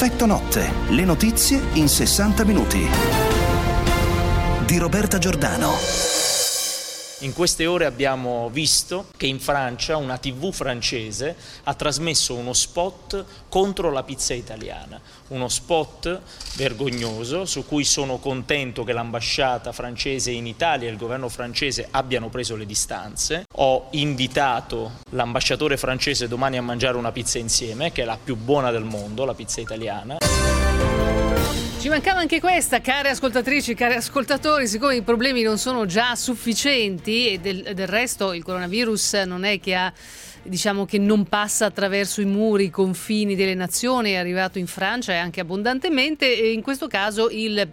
Effetto notte, le notizie in 60 minuti. Di Roberta Giordano. In queste ore abbiamo visto che in Francia una TV francese ha trasmesso uno spot contro la pizza italiana, uno spot vergognoso su cui sono contento che l'ambasciata francese in Italia e il governo francese abbiano preso le distanze. Ho invitato l'ambasciatore francese domani a mangiare una pizza insieme, che è la più buona del mondo, la pizza italiana. Ci mancava anche questa, care ascoltatrici, cari ascoltatori, siccome i problemi non sono già sufficienti e del resto il coronavirus non è che diciamo che non passa attraverso i muri, i confini delle nazioni, è arrivato in Francia e anche abbondantemente, e in questo caso il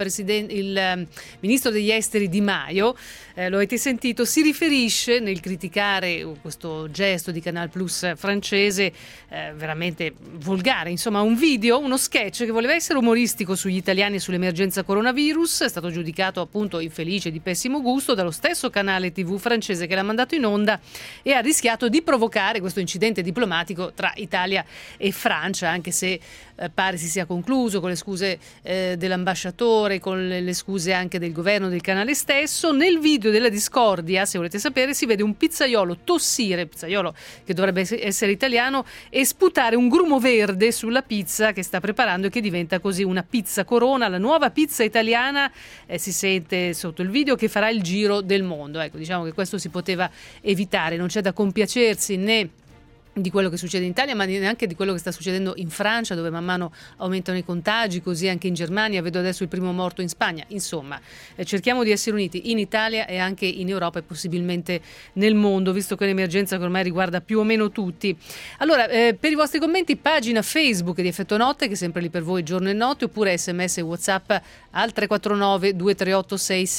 ministro degli esteri Di Maio, lo avete sentito, si riferisce nel criticare questo gesto di Canal Plus francese veramente volgare, insomma un video, uno sketch che voleva essere umoristico sugli italiani e sull'emergenza coronavirus, è stato giudicato appunto infelice, di pessimo gusto dallo stesso canale TV francese che l'ha mandato in onda e ha rischiato di provocare questo incidente diplomatico tra Italia e Francia, anche se pare si sia concluso con le scuse dell'ambasciatore, con le scuse anche del governo del canale stesso. Nel video della discordia, se volete sapere, si vede un pizzaiolo tossire, pizzaiolo che dovrebbe essere italiano, e sputare un grumo verde sulla pizza che sta preparando e che diventa così una pizza corona, la nuova pizza italiana. Si sente sotto il video che farà il giro del mondo. Ecco, diciamo che questo si poteva evitare, non c'è da compiacersi né di quello che succede in Italia, ma neanche di quello che sta succedendo in Francia, dove man mano aumentano i contagi, così anche in Germania, vedo adesso il primo morto in Spagna. Insomma, cerchiamo di essere uniti in Italia e anche in Europa e possibilmente nel mondo, visto che l'emergenza che ormai riguarda più o meno tutti. Allora, per i vostri commenti, pagina Facebook di Effetto Notte, che è sempre lì per voi giorno e notte, oppure SMS e WhatsApp al 349 238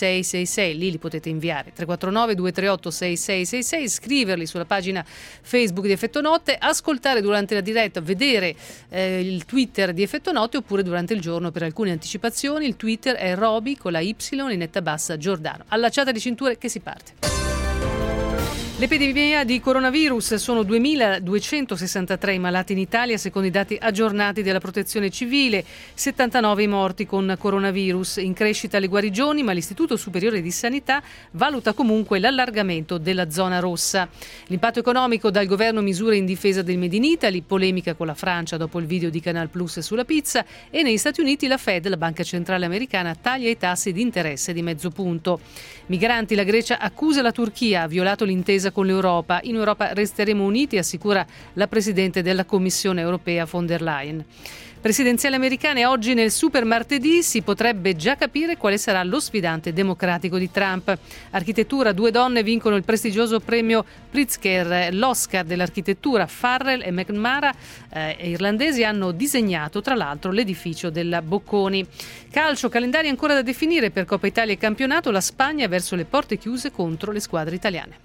6666, lì li potete inviare, 349 238 6666, scriverli sulla pagina Facebook di Effetto Notte, ascoltare durante la diretta, vedere il Twitter di Effetto Notte, oppure durante il giorno per alcune anticipazioni. Il Twitter è Roby con la Y in netta bassa Giordano. Allacciate le cinture che si parte. L'epidemia di coronavirus: sono 2.263 i malati in Italia, secondo i dati aggiornati della Protezione Civile, 79 i morti con coronavirus, in crescita le guarigioni, ma l'Istituto Superiore di Sanità valuta comunque l'allargamento della zona rossa. L'impatto economico: dal governo misure in difesa del Made in Italy, polemica con la Francia dopo il video di Canal Plus sulla pizza, e negli Stati Uniti la Fed, la banca centrale americana, taglia i tassi di interesse di mezzo punto. Migranti: la Grecia accusa la Turchia, ha violato l'intesa con l'Europa. In Europa resteremo uniti, assicura la Presidente della Commissione europea von der Leyen. Presidenziali americane: oggi nel super martedì si potrebbe già capire quale sarà lo sfidante democratico di Trump. Architettura: 2 donne vincono il prestigioso premio Pritzker. L'Oscar dell'architettura: Farrell e McNamara, irlandesi, hanno disegnato tra l'altro l'edificio della Bocconi. Calcio: calendari ancora da definire per Coppa Italia e campionato, la Spagna verso le porte chiuse contro le squadre italiane.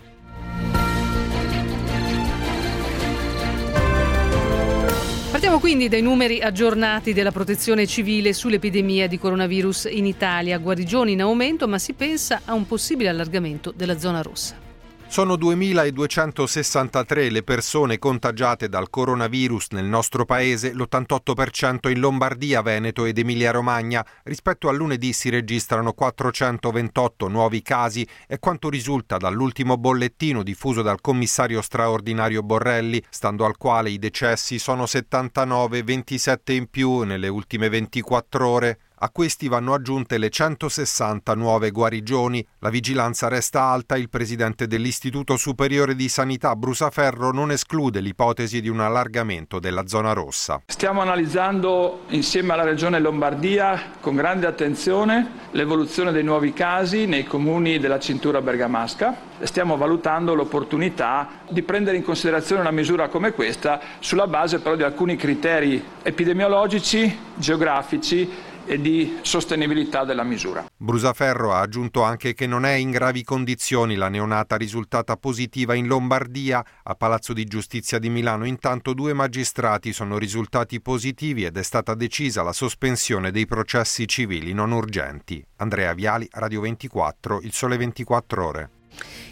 Partiamo quindi dai numeri aggiornati della Protezione Civile sull'epidemia di coronavirus in Italia. Guarigioni in aumento, ma si pensa a un possibile allargamento della zona rossa. Sono 2.263 le persone contagiate dal coronavirus nel nostro paese, l'88% in Lombardia, Veneto ed Emilia-Romagna. Rispetto a lunedì si registrano 428 nuovi casi, è quanto risulta dall'ultimo bollettino diffuso dal commissario straordinario Borrelli, stando al quale i decessi sono 79, 27 in più nelle ultime 24 ore. A questi vanno aggiunte le 160 nuove guarigioni. La vigilanza resta alta. Il presidente dell'Istituto Superiore di Sanità Brusaferro non esclude l'ipotesi di un allargamento della zona rossa. Stiamo analizzando insieme alla Regione Lombardia con grande attenzione l'evoluzione dei nuovi casi nei comuni della cintura bergamasca. Stiamo valutando l'opportunità di prendere in considerazione una misura come questa sulla base però di alcuni criteri epidemiologici, geografici e di sostenibilità della misura. Brusaferro ha aggiunto anche che non è in gravi condizioni la neonata risultata positiva in Lombardia. A Palazzo di Giustizia di Milano intanto 2 magistrati sono risultati positivi ed è stata decisa la sospensione dei processi civili non urgenti. Andrea Viali, Radio 24, Il Sole 24 Ore.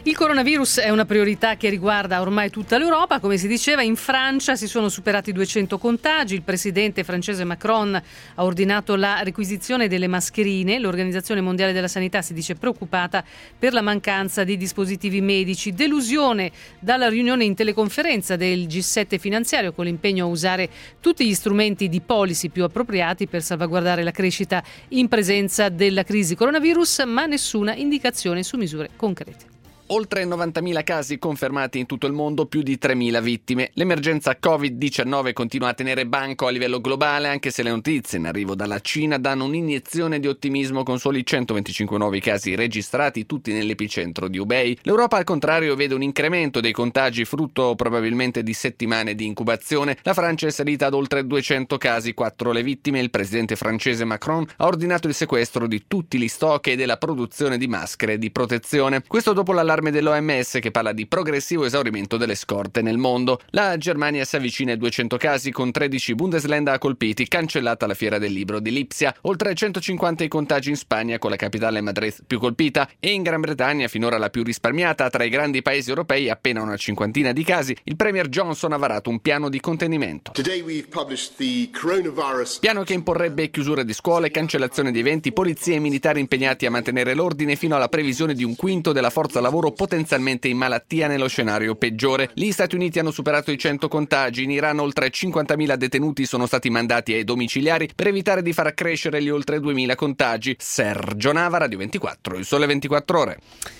Il coronavirus è una priorità che riguarda ormai tutta l'Europa. Come si diceva, in Francia si sono superati 200 contagi. Il presidente francese Macron ha ordinato la requisizione delle mascherine. L'Organizzazione Mondiale della Sanità si dice preoccupata per la mancanza di dispositivi medici. Delusione dalla riunione in teleconferenza del G7 finanziario, con l'impegno a usare tutti gli strumenti di policy più appropriati per salvaguardare la crescita in presenza della crisi coronavirus, ma nessuna indicazione su misure concrete. Oltre 90.000 casi confermati in tutto il mondo, più di 3.000 vittime. L'emergenza Covid-19 continua a tenere banco a livello globale, anche se le notizie in arrivo dalla Cina danno un'iniezione di ottimismo con soli 125 nuovi casi registrati, tutti nell'epicentro di Hubei. L'Europa, al contrario, vede un incremento dei contagi, frutto probabilmente di settimane di incubazione. La Francia è salita ad oltre 200 casi, 4 le vittime. Il presidente francese Macron ha ordinato il sequestro di tutti gli stock e della produzione di maschere di protezione. Questo dopo l'allarme dell'OMS, che parla di progressivo esaurimento delle scorte nel mondo. La Germania si avvicina ai 200 casi, con 13 Bundesländer colpiti, cancellata la fiera del libro di Lipsia. Oltre 150 i contagi in Spagna, con la capitale Madrid più colpita, e in Gran Bretagna, finora la più risparmiata tra i grandi paesi europei, appena una cinquantina di casi. Il premier Johnson ha varato un piano di contenimento. Piano che imporrebbe chiusure di scuole, cancellazione di eventi, polizie e militari impegnati a mantenere l'ordine fino alla previsione di un quinto della forza lavoro potenzialmente in malattia nello scenario peggiore. Gli Stati Uniti hanno superato i 100 contagi, in Iran oltre 50.000 detenuti sono stati mandati ai domiciliari per evitare di far crescere gli oltre 2.000 contagi. Sergio Nava, Radio 24, Il Sole 24 Ore.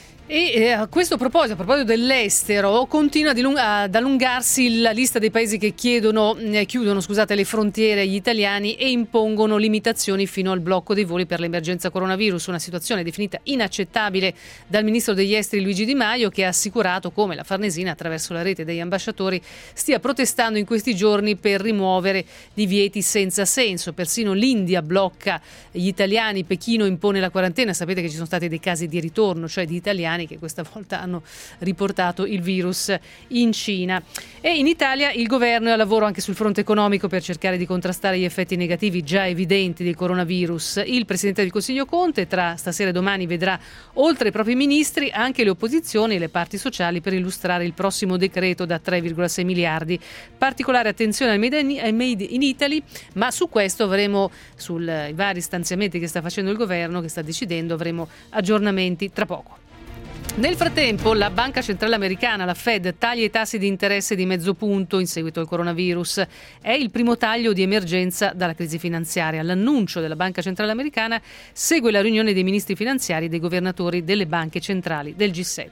E a proposito dell'estero, continua ad allungarsi la lista dei paesi che chiudono le frontiere agli italiani e impongono limitazioni fino al blocco dei voli per l'emergenza coronavirus, una situazione definita inaccettabile dal ministro degli esteri Luigi Di Maio, che ha assicurato come la Farnesina, attraverso la rete degli ambasciatori, stia protestando in questi giorni per rimuovere divieti senza senso. Persino l'India blocca gli italiani, Pechino impone la quarantena. Sapete che ci sono stati dei casi di ritorno, cioè di italiani che questa volta hanno riportato il virus in Cina. E in Italia il governo è al lavoro anche sul fronte economico per cercare di contrastare gli effetti negativi già evidenti del coronavirus. Il Presidente del Consiglio Conte tra stasera e domani vedrà, oltre ai propri ministri, anche le opposizioni e le parti sociali per illustrare il prossimo decreto da 3,6 miliardi. Particolare attenzione al Made in Italy, ma su questo avremo, sui vari stanziamenti che sta facendo il governo, che sta decidendo, avremo aggiornamenti tra poco. Nel frattempo la Banca Centrale Americana, la Fed, taglia i tassi di interesse di mezzo punto in seguito al coronavirus. È il primo taglio di emergenza dalla crisi finanziaria. L'annuncio della Banca Centrale Americana segue la riunione dei ministri finanziari e dei governatori delle banche centrali del G7.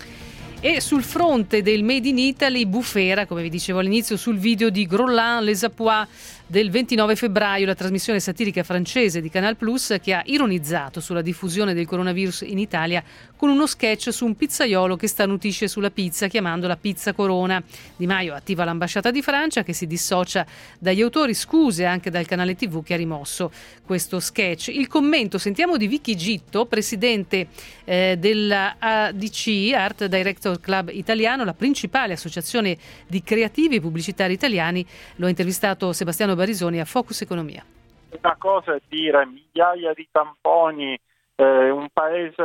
E sul fronte del Made in Italy, bufera, come vi dicevo all'inizio, sul video di Groslin Les Apois del 29 febbraio, la trasmissione satirica francese di Canal Plus, che ha ironizzato sulla diffusione del coronavirus in Italia con uno sketch su un pizzaiolo che starnutisce sulla pizza chiamandola pizza corona. Di Maio attiva l'ambasciata di Francia, che si dissocia dagli autori, scuse anche dal canale TV che ha rimosso questo sketch. Il commento sentiamo di Vicky Gitto, presidente della ADC, Art Director Club Italiano, la principale associazione di creativi e pubblicitari italiani. Lo ha intervistato Sebastiano Barisoni a Focus Economia. Una cosa è dire migliaia di tamponi, un paese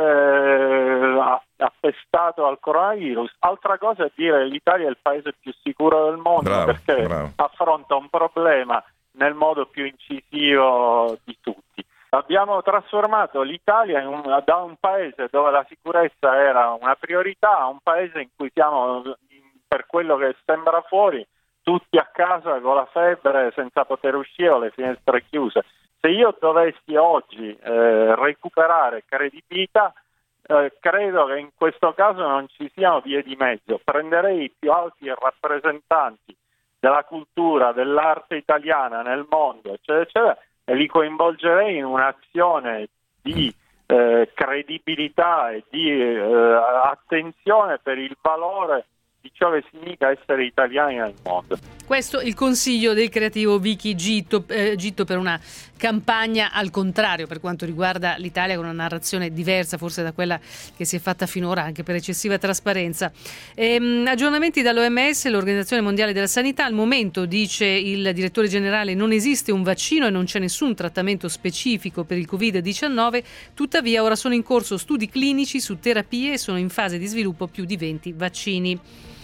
appestato al coronavirus, altra cosa è dire l'Italia è il paese più sicuro del mondo, perché affronta un problema nel modo più incisivo di tutti. Abbiamo trasformato l'Italia da un paese dove la sicurezza era una priorità a un paese in cui siamo, per quello che sembra fuori, tutti a casa con la febbre, senza poter uscire o le finestre chiuse. Se io dovessi oggi recuperare credibilità, credo che in questo caso non ci siano vie di mezzo. Prenderei i più alti rappresentanti della cultura, dell'arte italiana nel mondo, eccetera, eccetera, e li coinvolgerei in un'azione di credibilità e di attenzione per il valore di ciò che significa essere italiani nel mondo. Questo il consiglio del creativo Vicky Gitto per una campagna al contrario per quanto riguarda l'Italia, con una narrazione diversa forse da quella che si è fatta finora, anche per eccessiva trasparenza. Aggiornamenti dall'OMS, l'Organizzazione Mondiale della Sanità. Al momento, dice il direttore generale, non esiste un vaccino e non c'è nessun trattamento specifico per il Covid-19, tuttavia ora sono in corso studi clinici su terapie e sono in fase di sviluppo più di 20 vaccini.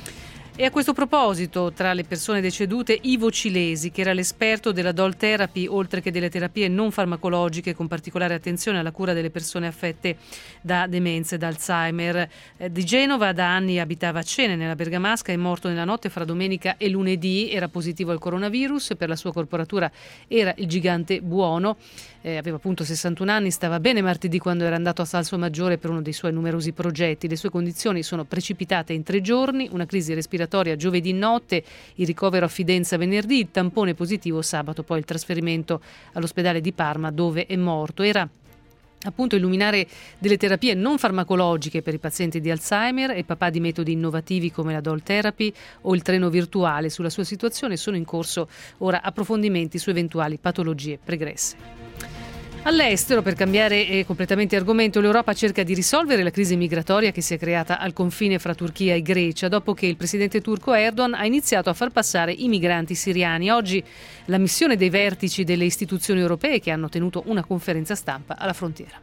E a questo proposito, tra le persone decedute, Ivo Cilesi, che era l'esperto della doll therapy, oltre che delle terapie non farmacologiche, con particolare attenzione alla cura delle persone affette da demenze e da Alzheimer. Di Genova, da anni abitava a Cene, nella Bergamasca, è morto nella notte fra domenica e lunedì, era positivo al coronavirus, per la sua corporatura era il gigante buono. Aveva appunto 61 anni, stava bene martedì quando era andato a Salsomaggiore per uno dei suoi numerosi progetti. Le sue condizioni sono precipitate in 3 giorni, una crisi respiratoria giovedì notte, il ricovero a Fidenza venerdì, il tampone positivo sabato, poi il trasferimento all'ospedale di Parma dove è morto. Era appunto illuminare delle terapie non farmacologiche per i pazienti di Alzheimer e papà di metodi innovativi come la doll therapy o il treno virtuale. Sulla sua situazione sono in corso ora approfondimenti su eventuali patologie pregresse. All'estero, per cambiare completamente argomento, l'Europa cerca di risolvere la crisi migratoria che si è creata al confine fra Turchia e Grecia, dopo che il presidente turco Erdogan ha iniziato a far passare i migranti siriani. Oggi la missione dei vertici delle istituzioni europee che hanno tenuto una conferenza stampa alla frontiera.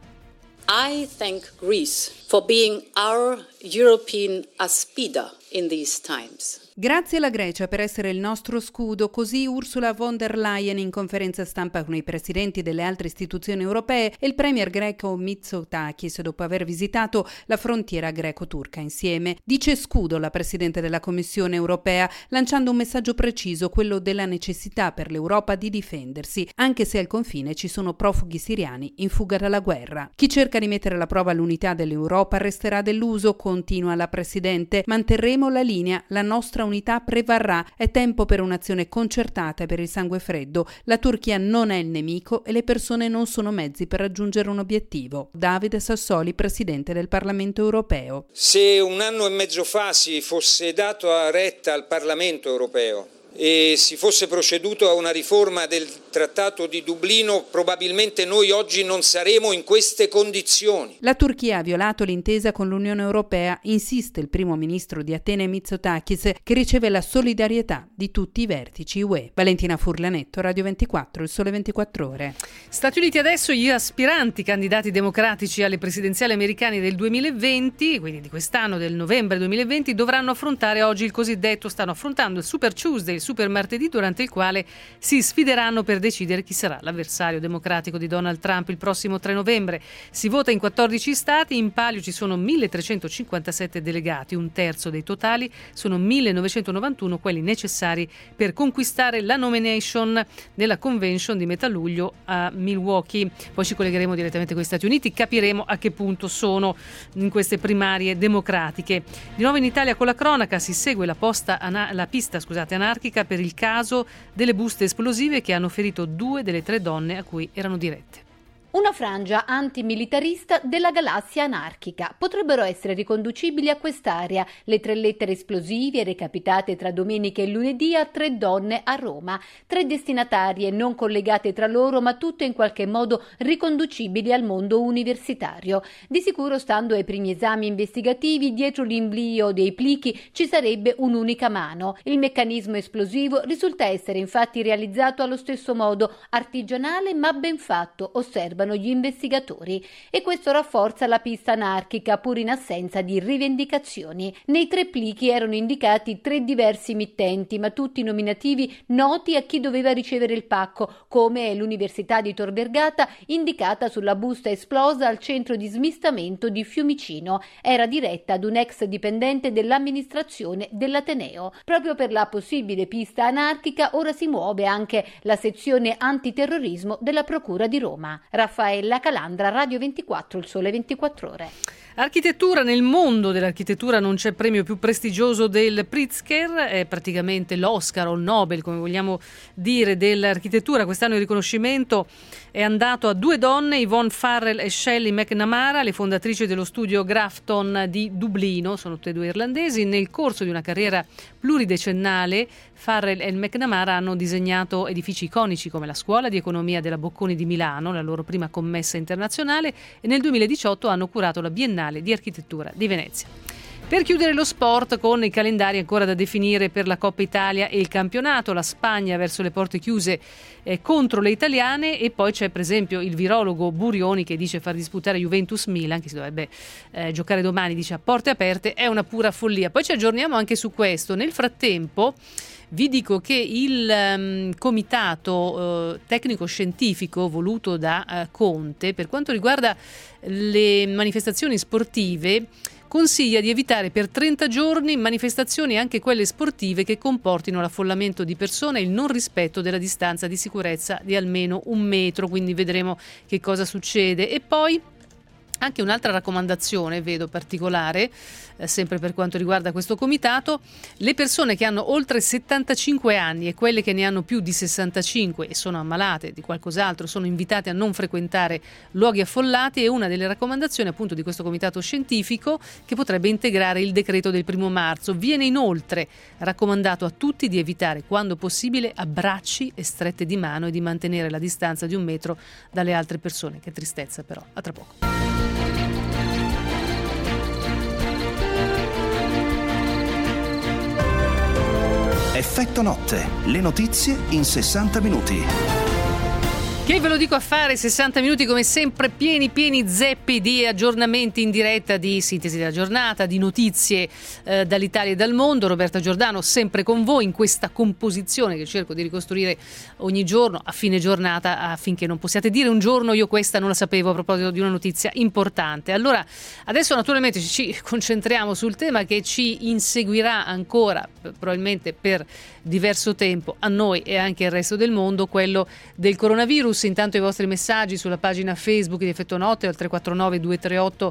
I thank Greece for being our European Aspida in these times. Grazie alla Grecia per essere il nostro scudo, così Ursula von der Leyen in conferenza stampa con i presidenti delle altre istituzioni europee e il premier greco Mitsotakis dopo aver visitato la frontiera greco-turca insieme. Dice scudo la presidente della Commissione europea, lanciando un messaggio preciso, quello della necessità per l'Europa di difendersi, anche se al confine ci sono profughi siriani in fuga dalla guerra. Chi cerca di mettere alla prova l'unità dell'Europa resterà deluso, continua la presidente. Manterremo la linea, la nostra unità prevarrà, è tempo per un'azione concertata e per il sangue freddo. La Turchia non è il nemico e le persone non sono mezzi per raggiungere un obiettivo. Davide Sassoli, presidente del Parlamento europeo. Se 1 anno e mezzo fa si fosse dato retta al Parlamento europeo e si fosse proceduto a una riforma del Trattato di Dublino, probabilmente noi oggi non saremo in queste condizioni. La Turchia ha violato l'intesa con l'Unione Europea, insiste il primo ministro di Atene Mitsotakis, che riceve la solidarietà di tutti i vertici UE. Valentina Furlanetto, Radio 24, Il Sole 24 Ore. Stati Uniti adesso, gli aspiranti candidati democratici alle presidenziali americane del 2020, quindi di quest'anno, del novembre 2020, dovranno affrontare oggi stanno affrontando il Super Tuesday, il Super Martedì, durante il quale si sfideranno per decidere chi sarà l'avversario democratico di Donald Trump il prossimo 3 novembre. Si vota in 14 stati, in palio ci sono 1.357 delegati, un terzo dei totali, sono 1.991 quelli necessari per conquistare la nomination nella convention di metà luglio a Milwaukee. Poi ci collegheremo direttamente con gli Stati Uniti, capiremo a che punto sono in queste primarie democratiche. Di nuovo in Italia con la cronaca si segue la pista anarchica per il caso delle buste esplosive che hanno ferito 2 delle 3 donne a cui erano dirette. Una frangia antimilitarista della galassia anarchica. Potrebbero essere riconducibili a quest'area le 3 lettere esplosive recapitate tra domenica e lunedì a 3 donne a Roma, 3 destinatarie non collegate tra loro ma tutte in qualche modo riconducibili al mondo universitario. Di sicuro, stando ai primi esami investigativi, dietro l'invio dei plichi ci sarebbe un'unica mano. Il meccanismo esplosivo risulta essere infatti realizzato allo stesso modo, artigianale ma ben fatto, osservano gli investigatori, e questo rafforza la pista anarchica pur in assenza di rivendicazioni. Nei 3 plichi erano indicati 3 diversi mittenti, ma tutti nominativi noti a chi doveva ricevere il pacco, come l'Università di Tor Vergata, indicata sulla busta esplosa al centro di smistamento di Fiumicino. Era diretta ad un ex dipendente dell'amministrazione dell'Ateneo. Proprio per la possibile pista anarchica ora si muove anche la sezione antiterrorismo della Procura di Roma. Raffaella Calandra, Radio 24, Il Sole 24 Ore. Architettura, nel mondo dell'architettura non c'è premio più prestigioso del Pritzker, è praticamente l'Oscar o il Nobel, come vogliamo dire, dell'architettura. Quest'anno il riconoscimento è andato a 2 donne, Yvonne Farrell e Shelley McNamara, le fondatrici dello studio Grafton di Dublino, sono tutte e 2 irlandesi. Nel corso di una carriera pluridecennale, Farrell e McNamara hanno disegnato edifici iconici come la Scuola di Economia della Bocconi di Milano, la loro prima commessa internazionale, e nel 2018 hanno curato la Biennale di Architettura di Venezia. Per chiudere lo sport, con i calendari ancora da definire per la Coppa Italia e il campionato, la Spagna verso le porte chiuse contro le italiane, e poi c'è per esempio il virologo Burioni che dice far disputare Juventus-Milan, che si dovrebbe giocare domani, dice a porte aperte, è una pura follia. Poi ci aggiorniamo anche su questo. Nel frattempo vi dico che il comitato tecnico-scientifico voluto da Conte per quanto riguarda le manifestazioni sportive consiglia di evitare per 30 giorni manifestazioni, anche quelle sportive, che comportino l'affollamento di persone e il non rispetto della distanza di sicurezza di almeno 1 metro, quindi vedremo che cosa succede. E poi anche un'altra raccomandazione, vedo particolare, sempre per quanto riguarda questo comitato: le persone che hanno oltre 75 anni e quelle che ne hanno più di 65 e sono ammalate di qualcos'altro sono invitate a non frequentare luoghi affollati. È una delle raccomandazioni appunto di questo comitato scientifico, che potrebbe integrare il decreto del 1 marzo. Viene inoltre raccomandato a tutti di evitare quando possibile abbracci e strette di mano e di mantenere la distanza di 1 metro dalle altre persone. Che tristezza però. A tra poco. Effetto notte, le notizie in 60 minuti. Che ve lo dico a fare, 60 minuti come sempre pieni zeppi di aggiornamenti in diretta, di sintesi della giornata, di notizie dall'Italia e dal mondo. Roberta Giordano sempre con voi in questa composizione che cerco di ricostruire ogni giorno a fine giornata, affinché non possiate dire un giorno io questa non la sapevo a proposito di una notizia importante. Allora adesso naturalmente ci concentriamo sul tema che ci inseguirà ancora probabilmente per diverso tempo a noi e anche al resto del mondo, quello del coronavirus. Intanto i vostri messaggi sulla pagina Facebook di Effetto Notte al 349 238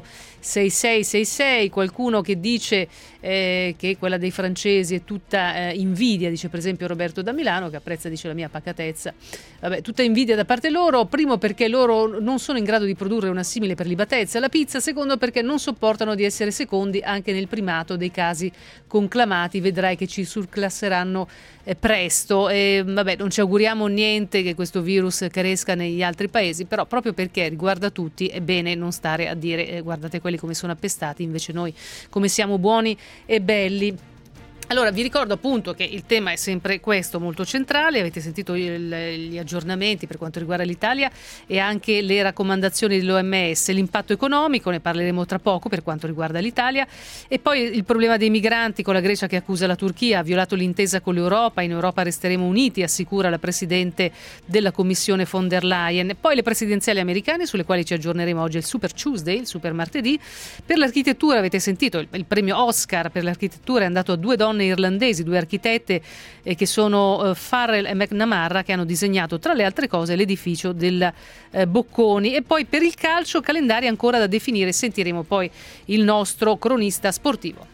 6666. Qualcuno che dice che quella dei francesi è tutta invidia, dice per esempio Roberto da Milano, che apprezza, dice, la mia pacatezza. Vabbè, tutta invidia da parte loro. Primo, perché loro non sono in grado di produrre una simile prelibatezza, la pizza. Secondo, perché non sopportano di essere secondi anche nel primato dei casi conclamati. Vedrai che ci surclasseranno presto. E vabbè, non ci auguriamo niente che questo virus cresca negli altri paesi, però proprio perché riguarda tutti è bene non stare a dire guardate quelli come sono appestati, invece noi come siamo buoni e belli. Allora vi ricordo appunto che il tema è sempre questo, molto centrale. Avete sentito gli aggiornamenti per quanto riguarda l'Italia e anche le raccomandazioni dell'OMS, l'impatto economico, ne parleremo tra poco per quanto riguarda l'Italia, e poi il problema dei migranti, con la Grecia che accusa la Turchia, ha violato l'intesa con l'Europa, in Europa resteremo uniti, assicura la Presidente della Commissione von der Leyen. Poi le presidenziali americane, sulle quali ci aggiorneremo oggi, il Super Tuesday, il Super Martedì. Per l'architettura avete sentito il premio Oscar per l'architettura è andato a 2 donne irlandesi, 2 architette che sono Farrell e McNamara, che hanno disegnato tra le altre cose l'edificio del Bocconi. E poi per il calcio, calendari ancora da definire, sentiremo poi il nostro cronista sportivo.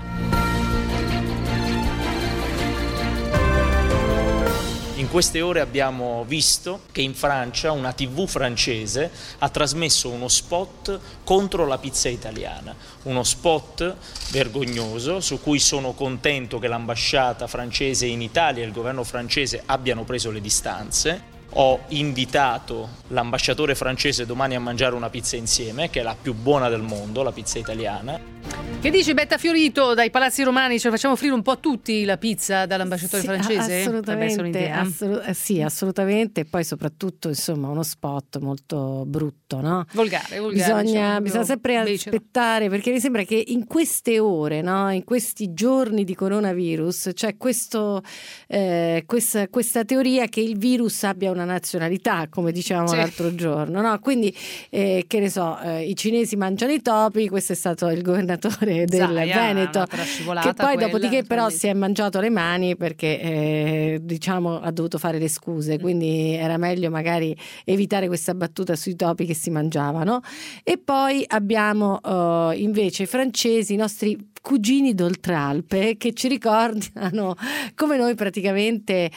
In queste ore abbiamo visto che in Francia una TV francese ha trasmesso uno spot contro la pizza italiana, uno spot vergognoso su cui sono contento che l'ambasciata francese in Italia e il governo francese abbiano preso le distanze. Ho invitato l'ambasciatore francese domani a mangiare una pizza insieme, che è la più buona del mondo, la pizza italiana. Che dici, Betta Fiorito, dai Palazzi Romani, ce la facciamo offrire un po' a tutti la pizza dall'ambasciatore francese? Assolutamente, sì, assolutamente. E poi soprattutto, insomma, uno spot molto brutto, no? Volgare. Bisogna sempre aspettare, perché mi sembra che in queste ore, no? In questi giorni di coronavirus, c'è questa teoria che il virus abbia una nazionalità, come dicevamo l'altro giorno, no? Quindi, che ne so, i cinesi mangiano i topi, questo è stato il governatore governatore del Veneto, che poi dopodiché però si è mangiato le mani perché ha dovuto fare le scuse, quindi era meglio magari evitare questa battuta sui topi che si mangiavano. E poi abbiamo invece i francesi, i nostri cugini d'Oltralpe, che ci ricordano come noi praticamente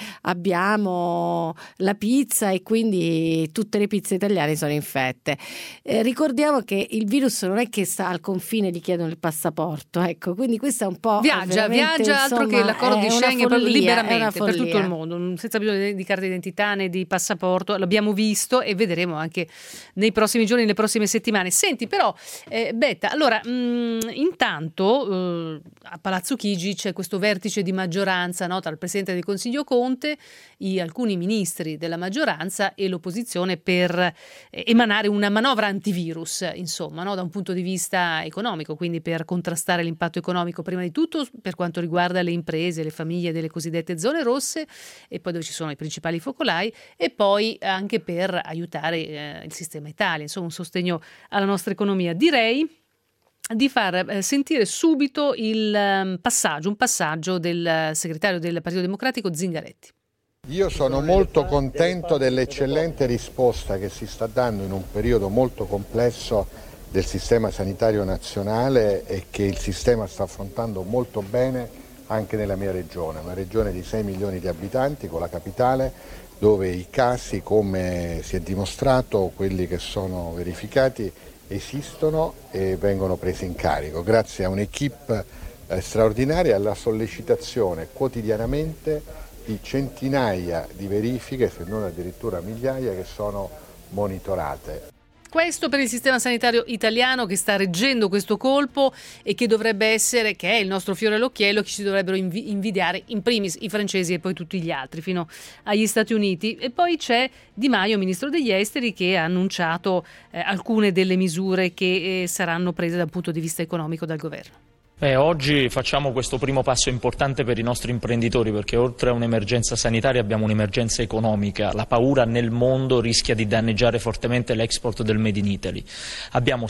abbiamo la pizza e quindi tutte le pizze italiane sono infette. Ricordiamo che il virus non è che sta al confine, gli chiedono il passaporto, ecco, quindi questa è un po' viaggia altro che l'accordo di Schengen, follia, liberamente per tutto il mondo, senza bisogno di carta d'identità né di passaporto. L'abbiamo visto e vedremo anche nei prossimi giorni, nelle prossime settimane. Senti però Betta, allora intanto a Palazzo Chigi c'è questo vertice di maggioranza, no, tra il Presidente del Consiglio Conte, alcuni ministri della maggioranza e l'opposizione per emanare una manovra antivirus, insomma, no, da un punto di vista economico, quindi per contrastare l'impatto economico prima di tutto per quanto riguarda le imprese, le famiglie delle cosiddette zone rosse, e poi dove ci sono i principali focolai, e poi anche per aiutare il sistema Italia, insomma un sostegno alla nostra economia. Direi di far sentire subito un passaggio del segretario del Partito Democratico Zingaretti. Io sono molto contento dell'eccellente risposta che si sta dando in un periodo molto complesso del sistema sanitario nazionale e che il sistema sta affrontando molto bene anche nella mia regione, una regione di 6 milioni di abitanti con la capitale, dove i casi, come si è dimostrato, quelli che sono verificati, esistono e vengono presi in carico grazie a un'equipe straordinaria e alla sollecitazione quotidianamente di centinaia di verifiche, se non addirittura migliaia, che sono monitorate. Questo per il sistema sanitario italiano che sta reggendo questo colpo e che dovrebbe essere, che è il nostro fiore all'occhiello, che ci dovrebbero invidiare in primis i francesi e poi tutti gli altri fino agli Stati Uniti. E poi c'è Di Maio, ministro degli esteri, che ha annunciato alcune delle misure che saranno prese dal punto di vista economico dal governo. Oggi facciamo questo primo passo importante per i nostri imprenditori, perché oltre a un'emergenza sanitaria abbiamo un'emergenza economica. La paura nel mondo rischia di danneggiare fortemente l'export del Made in Italy. Abbiamo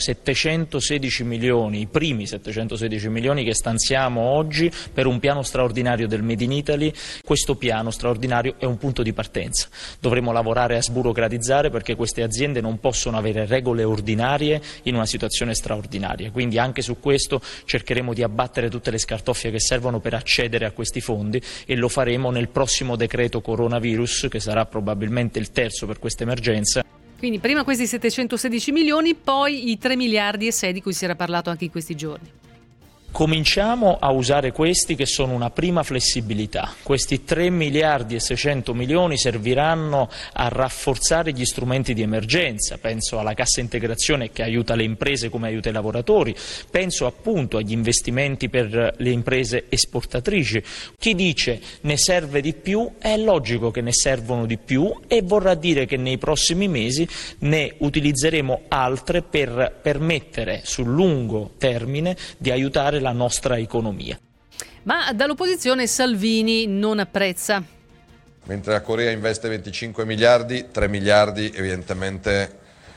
716 milioni, i primi 716 milioni che stanziamo oggi per un piano straordinario del Made in Italy. Questo piano straordinario è un punto di partenza. Dovremo lavorare a sburocratizzare, perché queste aziende non possono avere regole ordinarie in una situazione straordinaria. Quindi anche su questo cercheremo di abbattere tutte le scartoffie che servono per accedere a questi fondi, e lo faremo nel prossimo decreto coronavirus, che sarà probabilmente il terzo per questa emergenza. Quindi prima questi 716 milioni, poi i 3 miliardi e 6 di cui si era parlato anche in questi giorni. Cominciamo a usare questi, che sono una prima flessibilità. Questi 3 miliardi e 600 milioni serviranno a rafforzare gli strumenti di emergenza. Penso alla cassa integrazione, che aiuta le imprese come aiuta i lavoratori. Penso appunto agli investimenti per le imprese esportatrici. Chi dice ne serve di più, è logico che ne servono di più, e vorrà dire che nei prossimi mesi ne utilizzeremo altre per permettere sul lungo termine di aiutare la nostra economia. Ma dall'opposizione Salvini non apprezza. Mentre la Corea investe 25 miliardi, 3 miliardi evidentemente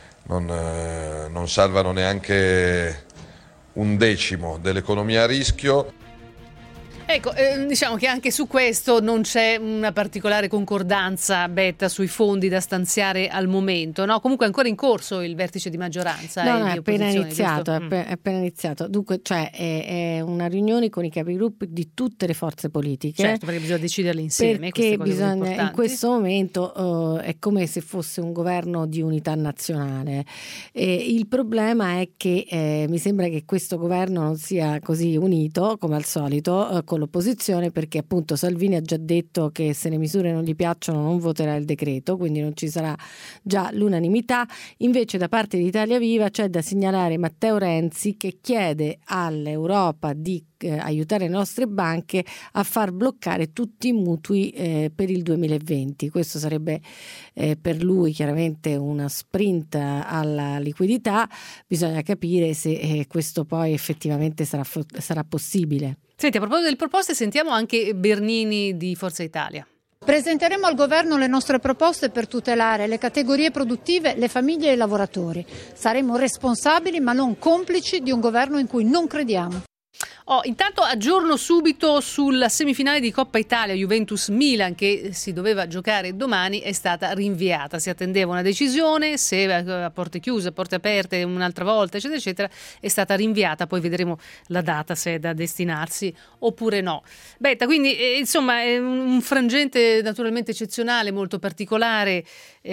non salvano neanche un decimo dell'economia a rischio. Ecco, diciamo che anche su questo non c'è una particolare concordanza, Betta, sui fondi da stanziare al momento, no? Comunque è ancora in corso il vertice di maggioranza. No, è appena iniziato, è appena iniziato. Dunque, cioè, è una riunione con i capigruppo di tutte le forze politiche. Certo, perché bisogna deciderle insieme. Perché bisogna, in questo momento è come se fosse un governo di unità nazionale. Il problema è che mi sembra che questo governo non sia così unito, come al solito, con l'opposizione, perché appunto Salvini ha già detto che se le misure non gli piacciono non voterà il decreto, quindi non ci sarà già l'unanimità. Invece da parte di Italia Viva c'è da segnalare Matteo Renzi, che chiede all'Europa di aiutare le nostre banche a far bloccare tutti i mutui per il 2020. Questo sarebbe per lui chiaramente una sprint alla liquidità. Bisogna capire se questo poi effettivamente sarà possibile. Senti, a proposito delle proposte, sentiamo anche Bernini di Forza Italia. Presenteremo al governo le nostre proposte per tutelare le categorie produttive, le famiglie e i lavoratori. Saremo responsabili ma non complici di un governo in cui non crediamo. Intanto aggiorno subito sulla semifinale di Coppa Italia Juventus-Milan, che si doveva giocare domani, è stata rinviata. Si attendeva una decisione, se a porte chiuse, a porte aperte un'altra volta, eccetera, eccetera, è stata rinviata. Poi vedremo la data, se è da destinarsi oppure no. Betta, quindi insomma è un frangente naturalmente eccezionale, molto particolare,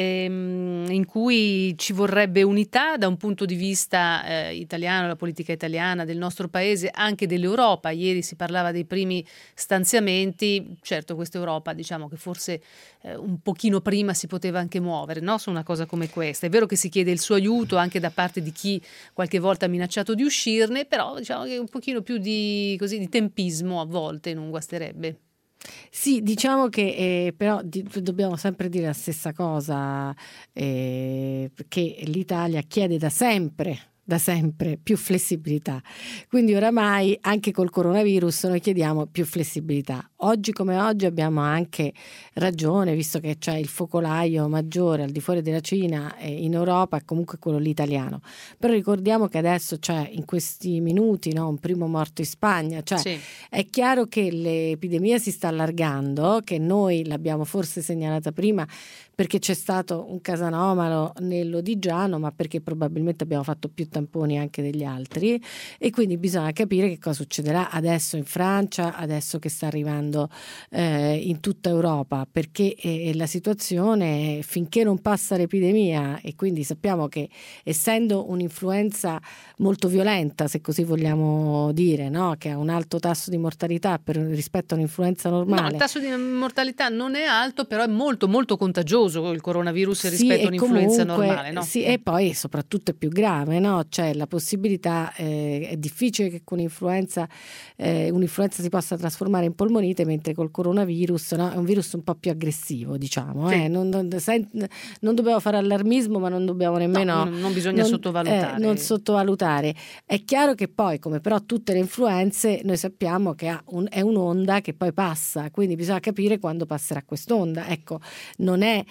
in cui ci vorrebbe unità da un punto di vista italiano, la politica italiana, del nostro paese, anche dell'Europa. Ieri si parlava dei primi stanziamenti. Certo, questa Europa, diciamo che forse un pochino prima si poteva anche muovere, no? Su una cosa come questa. È vero che si chiede il suo aiuto anche da parte di chi qualche volta ha minacciato di uscirne, però diciamo che un pochino più di tempismo a volte non guasterebbe. Sì, diciamo che però dobbiamo sempre dire la stessa cosa, che l'Italia chiede da sempre più flessibilità. Quindi oramai anche col coronavirus noi chiediamo più flessibilità. Oggi come oggi abbiamo anche ragione, visto che c'è il focolaio maggiore al di fuori della Cina in Europa, è comunque quello l'italiano. Però ricordiamo che adesso c'è in questi minuti, no, un primo morto in Spagna, cioè sì. È chiaro che l'epidemia si sta allargando, che noi l'abbiamo forse segnalata prima perché c'è stato un caso anomalo nell'Odigiano, ma perché probabilmente abbiamo fatto più tamponi anche degli altri, e quindi bisogna capire che cosa succederà adesso in Francia, adesso che sta arrivando in tutta Europa, perché la situazione, finché non passa l'epidemia, e quindi sappiamo che essendo un'influenza molto violenta, se così vogliamo dire, no? Che ha un alto tasso di mortalità rispetto a un'influenza normale. No, il tasso di mortalità non è alto, però è molto molto contagioso il coronavirus rispetto a un'influenza normale, no? Sì, e poi soprattutto è più grave, no? C'è la possibilità, è difficile che con un'influenza si possa trasformare in polmonite, mentre col coronavirus, no? È un virus un po' più aggressivo, diciamo. Sì. Non dobbiamo fare allarmismo, ma non dobbiamo nemmeno non bisogna sottovalutare. Non sottovalutare. È chiaro che poi, come però tutte le influenze, noi sappiamo che è un'onda che poi passa, quindi bisogna capire quando passerà quest'onda. Ecco, non è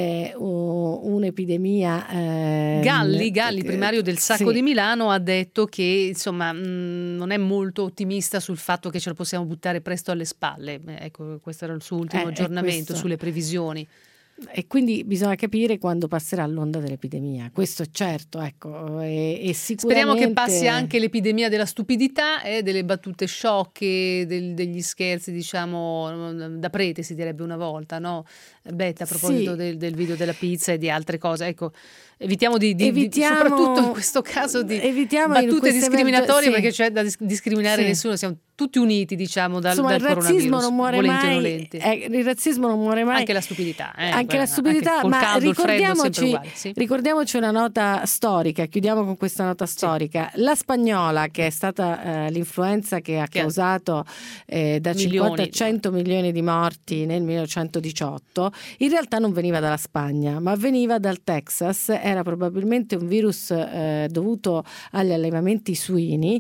un'epidemia. Galli, primario del Sacco di Milano, ha detto che insomma non è molto ottimista sul fatto che ce lo possiamo buttare presto alle spalle. Ecco, questo era il suo ultimo aggiornamento sulle previsioni. E quindi bisogna capire quando passerà l'onda dell'epidemia, questo è certo, ecco, e sicuramente speriamo che passi anche l'epidemia della stupidità, delle battute sciocche, degli scherzi, diciamo, da prete si direbbe una volta, no? Betta, a proposito del video della pizza e di altre cose, ecco, evitiamo soprattutto in questo caso di battute discriminatorie, perché c'è da discriminare nessuno, siamo tutti uniti, diciamo, dal coronavirus, volenti o nolenti. Il razzismo non muore mai. Anche la stupidità. Anche la stupidità, ma ricordiamoci una nota storica, chiudiamo con questa nota storica. La spagnola, che è stata l'influenza che ha causato da 50 a 100 milioni di morti nel 1918, in realtà non veniva dalla Spagna, ma veniva dal Texas. Era probabilmente un virus dovuto agli allevamenti suini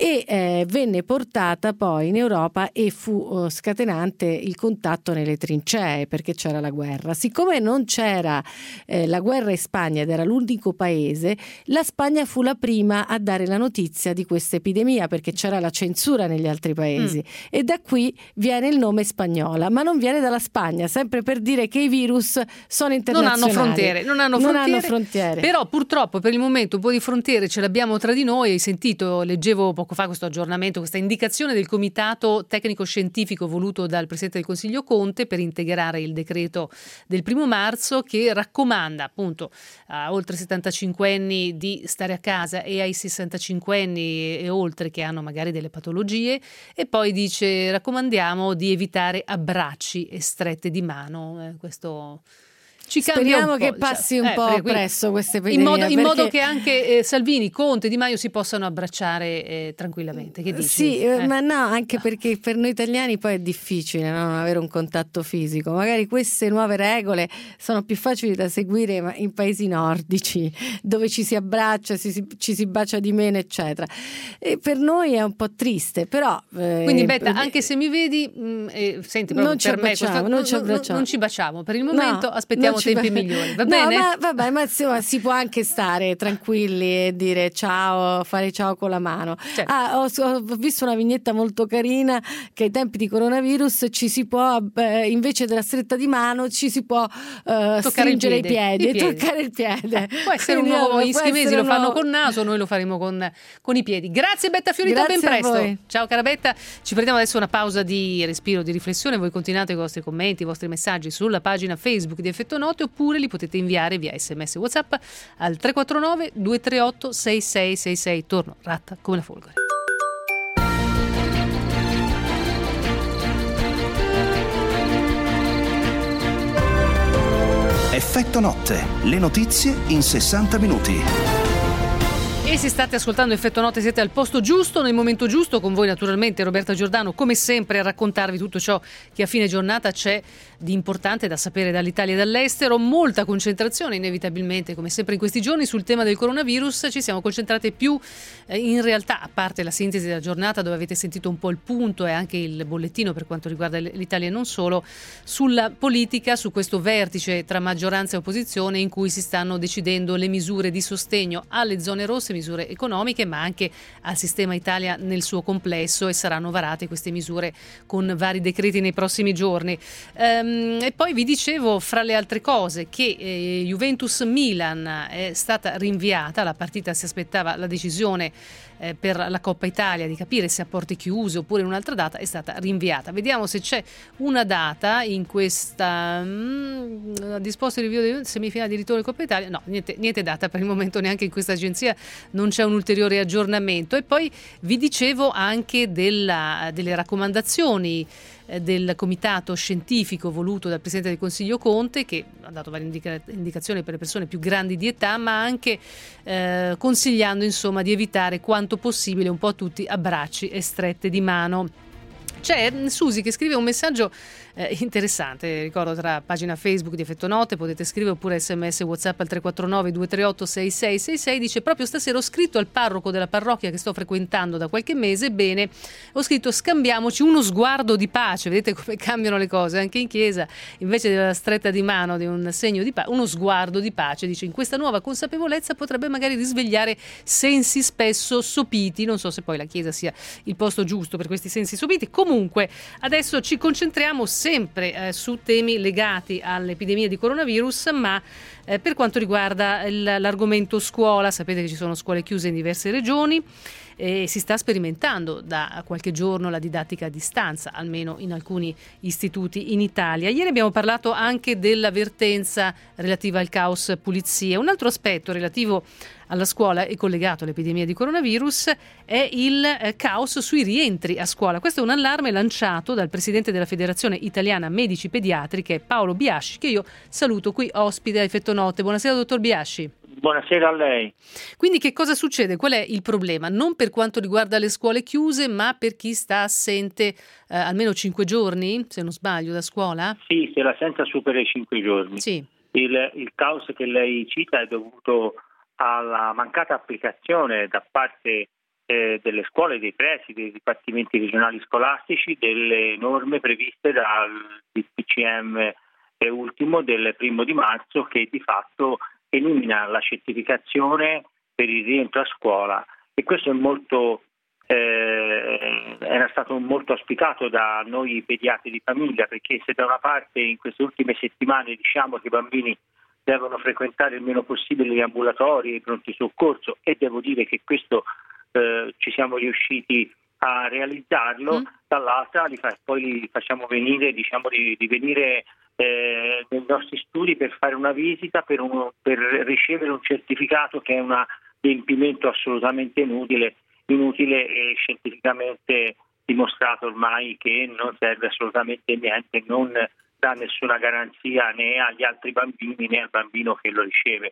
e venne portata poi in Europa e fu scatenante il contatto nelle trincee, perché c'era la guerra. Siccome non c'era la guerra in Spagna ed era l'unico paese, la Spagna fu la prima a dare la notizia di questa epidemia, perché c'era la censura negli altri paesi, e da qui viene il nome spagnola, ma non viene dalla Spagna, sempre per dire che i virus sono internazionali. Non hanno frontiere. Però purtroppo per il momento un po' di frontiere ce l'abbiamo tra di noi. Hai sentito, leggevo poco fa questo aggiornamento, questa indicazione del comitato tecnico scientifico voluto dal Presidente del Consiglio Conte per integrare il decreto del 1 marzo, che raccomanda appunto a oltre 75enni di stare a casa e ai 65enni e oltre che hanno magari delle patologie, e poi dice raccomandiamo di evitare abbracci e strette di mano. Questo ci speriamo che passi un po' presso queste epidemie, in modo che anche Salvini, Conte, Di Maio si possano abbracciare tranquillamente. Che dici? Sì, ma no, anche perché per noi italiani poi è difficile non avere un contatto fisico. Magari queste nuove regole sono più facili da seguire in paesi nordici, dove ci si abbraccia, ci si bacia di meno, eccetera. E per noi è un po' triste, però quindi Betta, anche se mi vedi, senti, non ci abbracciamo. Non ci baciamo per il momento, aspettiamo tempi migliori, va bene? Ma insomma, si può anche stare tranquilli e dire ciao, fare ciao con la mano. Certo. Ho visto una vignetta molto carina che ai tempi di coronavirus ci si può, invece della stretta di mano, ci si può stringere i piedi e toccare il piede. Può essere un nuovo, gli eschimesi lo fanno col naso, noi lo faremo con i piedi. Grazie Betta Fiorito, ben presto. Ciao cara Betta, ci prendiamo adesso una pausa di respiro, di riflessione. Voi continuate con i vostri commenti, i vostri messaggi sulla pagina Facebook di Effetto Note, oppure li potete inviare via SMS WhatsApp al 349 238 6666. Torno ratta come la folgore. Effetto Notte, le notizie in 60 minuti. E se state ascoltando Effetto Notte siete al posto giusto, nel momento giusto, con voi naturalmente Roberta Giordano, come sempre a raccontarvi tutto ciò che a fine giornata c'è di importante da sapere dall'Italia e dall'estero. Molta concentrazione inevitabilmente, come sempre in questi giorni, sul tema del coronavirus. Ci siamo concentrate più in realtà, a parte la sintesi della giornata dove avete sentito un po' il punto e anche il bollettino per quanto riguarda l'Italia e non solo, sulla politica, su questo vertice tra maggioranza e opposizione in cui si stanno decidendo le misure di sostegno alle zone rosse, misure economiche, ma anche al sistema Italia nel suo complesso, e saranno varate queste misure con vari decreti nei prossimi giorni. E poi vi dicevo, fra le altre cose, che Juventus-Milan è stata rinviata, la partita si aspettava la decisione per la Coppa Italia di capire se a porte chiuse oppure in un'altra data, è stata rinviata. Vediamo se c'è una data in questa disposto il rinvio di semifinale di ritorno in Coppa Italia. No, niente data per il momento, neanche in questa agenzia non c'è un ulteriore aggiornamento. E poi vi dicevo anche delle raccomandazioni del comitato scientifico voluto dal Presidente del Consiglio Conte, che ha dato varie indicazioni per le persone più grandi di età, ma anche consigliando insomma di evitare quanto possibile un po' tutti abbracci e strette di mano. C'è Susi che scrive un messaggio interessante, ricordo, tra pagina Facebook di Effetto Note, potete scrivere, oppure SMS WhatsApp al 349 238 6666. Dice: proprio stasera ho scritto al parroco della parrocchia che sto frequentando da qualche mese, ebbene ho scritto scambiamoci uno sguardo di pace. Vedete come cambiano le cose anche in chiesa, invece della stretta di mano, di un segno di pace, uno sguardo di pace. Dice: in questa nuova consapevolezza potrebbe magari risvegliare sensi spesso sopiti. Non so se poi la chiesa sia il posto giusto per questi sensi sopiti. Comunque adesso ci concentriamo sempre su temi legati all'epidemia di coronavirus, ma per quanto riguarda l'argomento scuola, sapete che ci sono scuole chiuse in diverse regioni e si sta sperimentando da qualche giorno la didattica a distanza, almeno in alcuni istituti in Italia. Ieri abbiamo parlato anche dell'avvertenza relativa al caos pulizie. Un altro aspetto relativo alla scuola e collegato all'epidemia di coronavirus è il caos sui rientri a scuola. Questo è un allarme lanciato dal presidente della Federazione Italiana Medici Pediatri, che è Paolo Biasci, che io saluto qui ospite a Effetto Notte. Buonasera dottor Biasci. Buonasera a lei. Quindi che cosa succede? Qual è il problema? Non per quanto riguarda le scuole chiuse, ma per chi sta assente almeno 5 giorni, se non sbaglio, da scuola? Sì, se l'assenza supera i 5 giorni. Sì. Il caos che lei cita è dovuto alla mancata applicazione da parte delle scuole, dei presidi, dei dipartimenti regionali scolastici delle norme previste dal DPCM ultimo del 1 di marzo, che di fatto elimina la certificazione per il rientro a scuola, e questo era stato molto auspicato da noi pediatri di famiglia, perché se da una parte in queste ultime settimane diciamo che i bambini devono frequentare il meno possibile gli ambulatori e i pronti soccorso, e devo dire che questo ci siamo riusciti a realizzarlo, dall'altra poi li facciamo venire, diciamo di venire nei nostri studi per fare una visita, per ricevere un certificato che è un adempimento assolutamente inutile e scientificamente dimostrato ormai che non serve assolutamente niente, non dà nessuna garanzia né agli altri bambini né al bambino che lo riceve.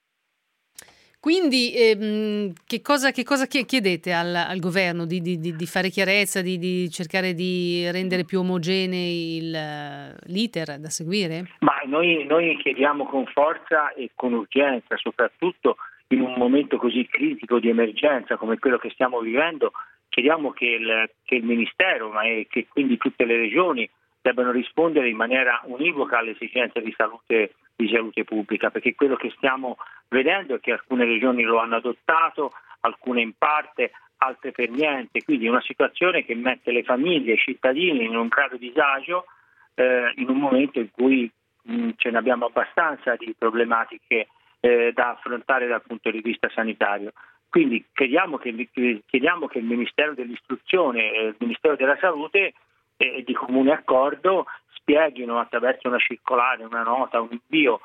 Quindi che cosa chiedete al governo? Di fare chiarezza, di cercare di rendere più omogenei l'iter da seguire? Ma noi chiediamo con forza e con urgenza, soprattutto in un momento così critico di emergenza come quello che stiamo vivendo, chiediamo che il Ministero, ma che quindi tutte le regioni debbano rispondere in maniera univoca alle esigenze di salute di salute pubblica, perché quello che stiamo vedendo è che alcune regioni lo hanno adottato, alcune in parte, altre per niente, quindi è una situazione che mette le famiglie e i cittadini in un grave disagio in un momento in cui ce ne abbiamo abbastanza di problematiche da affrontare dal punto di vista sanitario. Quindi chiediamo che il Ministero dell'Istruzione e il Ministero della Salute di comune accordo spieghino attraverso una circolare, una nota, un invio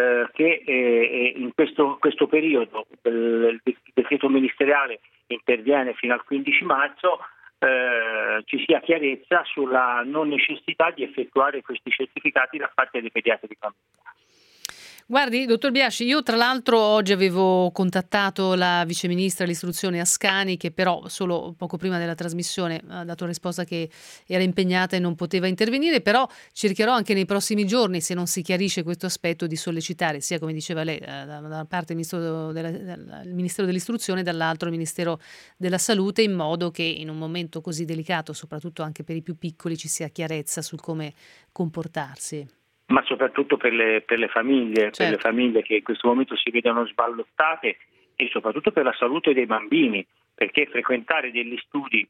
che in questo periodo il decreto ministeriale interviene fino al 15 marzo, ci sia chiarezza sulla non necessità di effettuare questi certificati da parte dei pediatri di famiglia. Guardi, dottor Biasci, io tra l'altro oggi avevo contattato la viceministra dell'istruzione Ascani, che però solo poco prima della trasmissione ha dato risposta che era impegnata e non poteva intervenire, però cercherò anche nei prossimi giorni, se non si chiarisce questo aspetto, di sollecitare sia, come diceva lei, da una parte il Ministero dell'Istruzione e dall'altro il Ministero della Salute, in modo che in un momento così delicato, soprattutto anche per i più piccoli, ci sia chiarezza sul come comportarsi. Ma soprattutto per le famiglie, certo. Per le famiglie che in questo momento si vedono sballottate, e soprattutto per la salute dei bambini, perché frequentare degli studi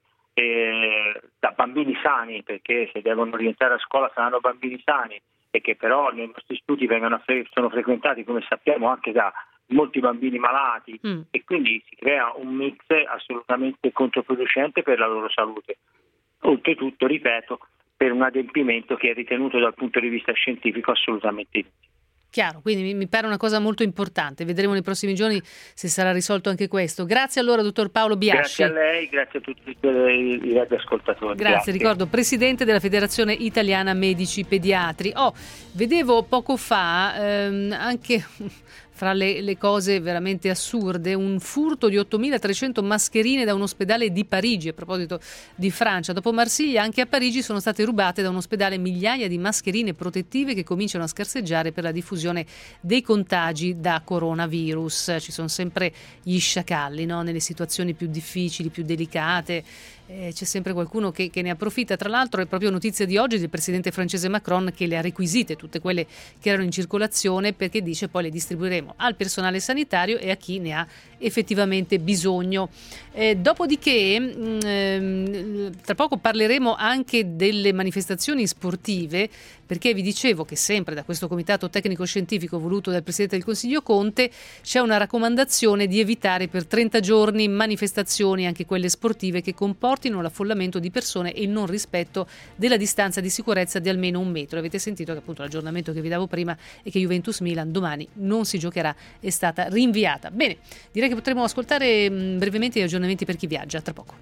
da bambini sani, perché se devono rientrare a scuola saranno bambini sani, e che però nei nostri studi sono frequentati, come sappiamo, anche da molti bambini malati, e quindi si crea un mix assolutamente controproducente per la loro salute. Oltretutto, ripeto, per un adempimento che è ritenuto dal punto di vista scientifico assolutamente inutile. Chiaro, quindi mi pare una cosa molto importante. Vedremo nei prossimi giorni se sarà risolto anche questo. Grazie allora, dottor Paolo Biasci. Grazie a lei, grazie a tutti i radioascoltatori. Grazie, ricordo, presidente della Federazione Italiana Medici Pediatri. Vedevo poco fa anche fra le cose veramente assurde, un furto di 8.300 mascherine da un ospedale di Parigi. A proposito di Francia, dopo Marsiglia, anche a Parigi sono state rubate da un ospedale migliaia di mascherine protettive che cominciano a scarseggiare per la diffusione dei contagi da coronavirus. Ci sono sempre gli sciacalli, no? Nelle situazioni più difficili, più delicate. C'è sempre qualcuno che ne approfitta. Tra l'altro è proprio notizia di oggi del presidente francese Macron che le ha requisite tutte quelle che erano in circolazione, perché dice poi le distribuiremo al personale sanitario e a chi ne ha effettivamente bisogno. Dopodiché tra poco parleremo anche delle manifestazioni sportive, perché vi dicevo che sempre da questo comitato tecnico scientifico voluto dal Presidente del Consiglio Conte c'è una raccomandazione di evitare per 30 giorni manifestazioni, anche quelle sportive, che comportino l'affollamento di persone e il non rispetto della distanza di sicurezza di almeno 1 metro. Avete sentito che appunto l'aggiornamento che vi davo prima è che Juventus-Milan domani non si giocherà, è stata rinviata. Bene, direi che potremo ascoltare brevemente gli aggiornamenti per chi viaggia, tra poco.